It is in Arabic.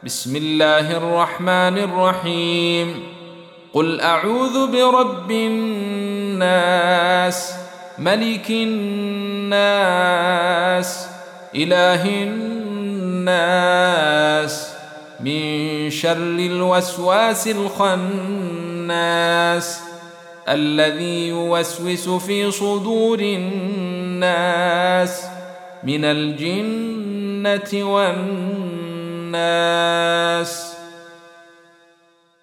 بسم الله الرحمن الرحيم. قل أعوذ برب الناس ملك الناس إله الناس من شر الوسواس الخناس الذي يوسوس في صدور الناس من الجنة والناس.